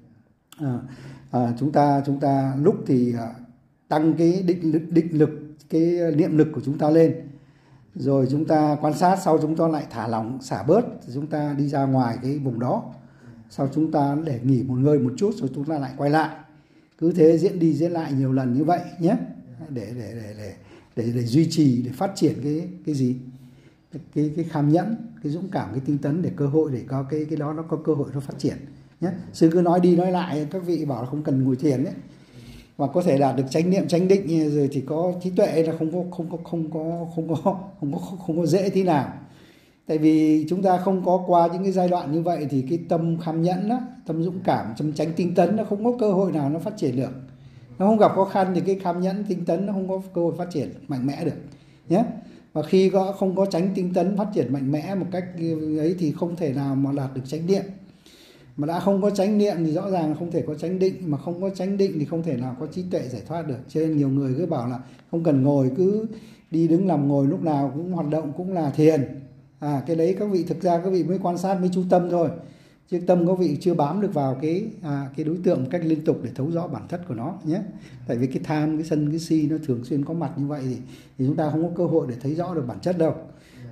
À, à, chúng ta chúng ta lúc thì tăng cái định lực, định lực cái niệm lực của chúng ta lên, rồi chúng ta quan sát, sau chúng ta lại thả lỏng xả bớt, chúng ta đi ra ngoài cái vùng đó, sau chúng ta để nghỉ một ngơi một chút rồi chúng ta lại quay lại, cứ thế diễn đi diễn lại nhiều lần như vậy nhé, để để để để để, để duy trì, để phát triển cái cái gì cái cái kham nhẫn, cái dũng cảm, cái tinh tấn, để cơ hội để có cái cái đó nó có cơ hội nó phát triển nhé. Sư cứ nói đi nói lại, các vị bảo là không cần ngồi thiền đấy, và có thể đạt được chánh niệm chánh định rồi thì có trí tuệ là không có không có không có không có không có không có dễ thế nào. Tại vì chúng ta không có qua những cái giai đoạn như vậy thì cái tâm kham nhẫn đó, tâm dũng cảm, tâm chánh tinh tấn nó không có cơ hội nào nó phát triển được. Nó không gặp khó khăn thì cái kham nhẫn tinh tấn nó không có cơ hội phát triển mạnh mẽ được nhé. Và khi có không có chánh tinh tấn phát triển mạnh mẽ một cách ấy thì không thể nào mà đạt được chánh niệm. Mà đã không có chánh niệm thì rõ ràng không thể có chánh định, mà không có chánh định thì không thể nào có trí tuệ giải thoát được. Cho nên nhiều người cứ bảo là không cần ngồi, cứ đi đứng nằm ngồi lúc nào cũng hoạt động cũng là thiền. À, cái đấy các vị thực ra các vị mới quan sát, mới chú tâm thôi, chứ tâm các vị chưa bám được vào cái à, cái đối tượng một cách liên tục để thấu rõ bản chất của nó nhé. Tại vì cái tham, cái sân, cái si nó thường xuyên có mặt như vậy thì, thì chúng ta không có cơ hội để thấy rõ được bản chất đâu.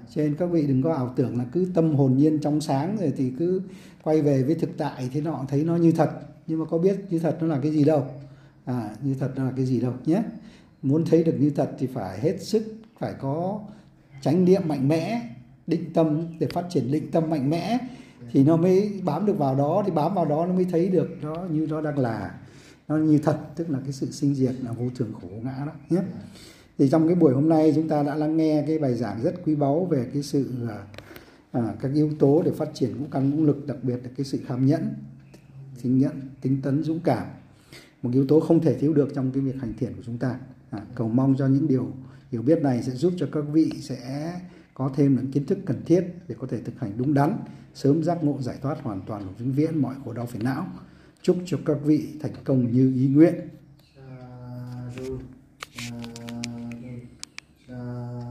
Cho nên các vị đừng có ảo tưởng là cứ tâm hồn nhiên trong sáng rồi thì cứ quay về với thực tại thế nọ thấy nó như thật, nhưng mà có biết như thật nó là cái gì đâu. À, như thật nó là cái gì đâu nhé. Muốn thấy được như thật thì phải hết sức, phải có chánh niệm mạnh mẽ, định tâm để phát triển định tâm mạnh mẽ thì nó mới bám được vào đó, thì bám vào đó nó mới thấy được nó như nó đang là, nó như thật, tức là cái sự sinh diệt là vô thường khổ ngã đó nhé. Thì trong cái buổi hôm nay chúng ta đã lắng nghe cái bài giảng rất quý báu về cái sự à, các yếu tố để phát triển ngũ căn ngũ lực, đặc biệt là cái sự kham nhẫn, tính nhẫn, tính tấn, dũng cảm, một yếu tố không thể thiếu được trong cái việc hành thiện của chúng ta. À, cầu mong cho những điều hiểu biết này sẽ giúp cho các vị sẽ có thêm những kiến thức cần thiết để có thể thực hành đúng đắn, sớm giác ngộ giải thoát hoàn toàn và vĩnh viễn mọi khổ đau phiền não. Chúc cho các vị thành công như ý nguyện.